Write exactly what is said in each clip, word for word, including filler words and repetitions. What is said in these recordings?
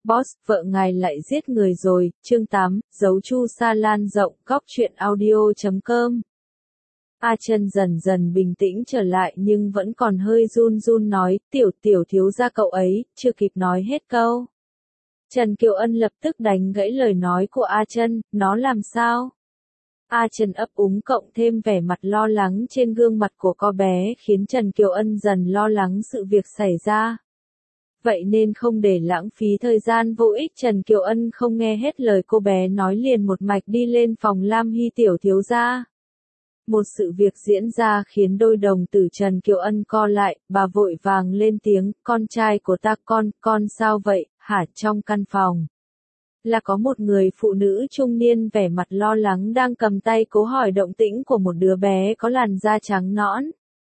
Boss, vợ ngài lại giết người rồi, chương tám, dấu chu sa lan rộng, góc truyện audio chấm com. A Chân dần dần bình tĩnh trở lại nhưng vẫn còn hơi run run nói, tiểu tiểu thiếu gia cậu ấy, chưa kịp nói hết câu. Trần Kiều Ân lập tức đánh gãy lời nói của A Chân, nó làm sao? A Chân ấp úng cộng thêm vẻ mặt lo lắng trên gương mặt của cô bé khiến Trần Kiều Ân dần lo lắng sự việc xảy ra. Vậy nên không để lãng phí thời gian vô ích, Trần Kiều Ân không nghe hết lời cô bé nói liền một mạch đi lên phòng Lam Hy tiểu thiếu gia. Một sự việc diễn ra khiến đôi đồng tử Trần Kiều Ân co lại, bà vội vàng lên tiếng, con trai của ta con, con sao vậy, hả? Trong căn phòng là có một người phụ nữ trung niên vẻ mặt lo lắng đang cầm tay cố hỏi động tĩnh của một đứa bé có làn da trắng nõn.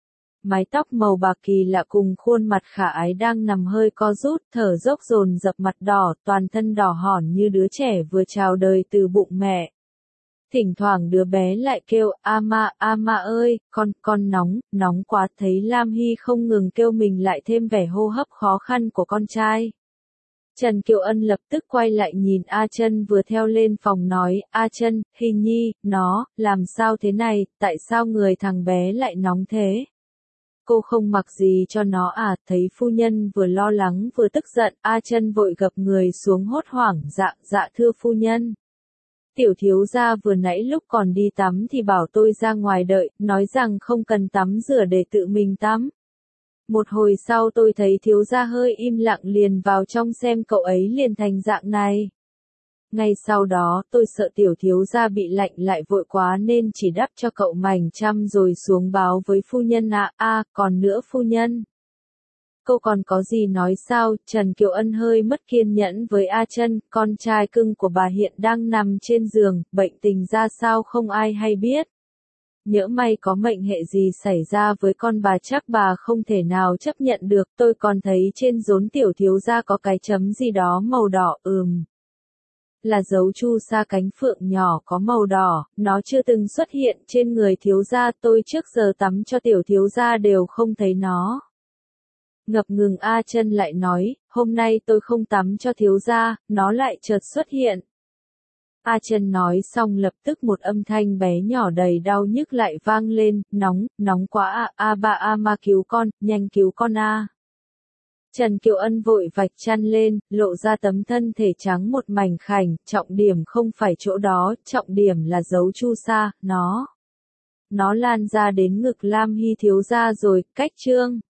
Mái tóc màu bạc kỳ lạ cùng khuôn mặt khả ái đang nằm hơi co rút, thở dốc dồn dập, mặt đỏ, toàn thân đỏ hỏn như đứa trẻ vừa chào đời từ bụng mẹ. Thỉnh thoảng đứa bé lại kêu, a ma, a ma ơi, con, con nóng, nóng quá. Thấy Lam Hy không ngừng kêu mình lại thêm vẻ hô hấp khó khăn của con trai. Trần Kiều Ân lập tức quay lại nhìn A Chân vừa theo lên phòng nói, A Chân, Hy Nhi, nó, làm sao thế này, tại sao người thằng bé lại nóng thế? Cô không mặc gì cho nó à? Thấy phu nhân vừa lo lắng vừa tức giận, A Chân vội gập người xuống hốt hoảng, dạ, dạ thưa phu nhân. Tiểu thiếu gia vừa nãy lúc còn đi tắm thì bảo tôi ra ngoài đợi, nói rằng không cần tắm rửa để tự mình tắm. Một hồi sau tôi thấy thiếu gia hơi im lặng liền vào trong xem cậu ấy liền thành dạng này. Ngay sau đó tôi sợ tiểu thiếu gia bị lạnh lại vội quá nên chỉ đắp cho cậu mảnh chăm rồi xuống báo với phu nhân ạ. À, à, còn nữa phu nhân. Cô còn có gì nói sao? Trần Kiều Ân hơi mất kiên nhẫn với A Chân, con trai cưng của bà hiện đang nằm trên giường, bệnh tình ra sao không ai hay biết. Nhỡ may có mệnh hệ gì xảy ra với con bà chắc bà không thể nào chấp nhận được, tôi còn thấy trên rốn tiểu thiếu gia có cái chấm gì đó màu đỏ, ừm. Là dấu chu sa cánh phượng nhỏ có màu đỏ, nó chưa từng xuất hiện trên người thiếu gia, tôi trước giờ tắm cho tiểu thiếu gia đều không thấy nó. Ngập ngừng A Chân lại nói, hôm nay tôi không tắm cho thiếu gia, nó lại chợt xuất hiện. A Chân nói xong lập tức một âm thanh bé nhỏ đầy đau nhức lại vang lên, nóng, nóng quá à, a ba a ma cứu con, nhanh cứu con a. Trần Kiều Ân vội vạch chăn lên, lộ ra tấm thân thể trắng một mảnh khảnh, trọng điểm không phải chỗ đó, trọng điểm là dấu chu sa, nó. Nó lan ra đến ngực Lam Hy thiếu gia rồi, cách chương.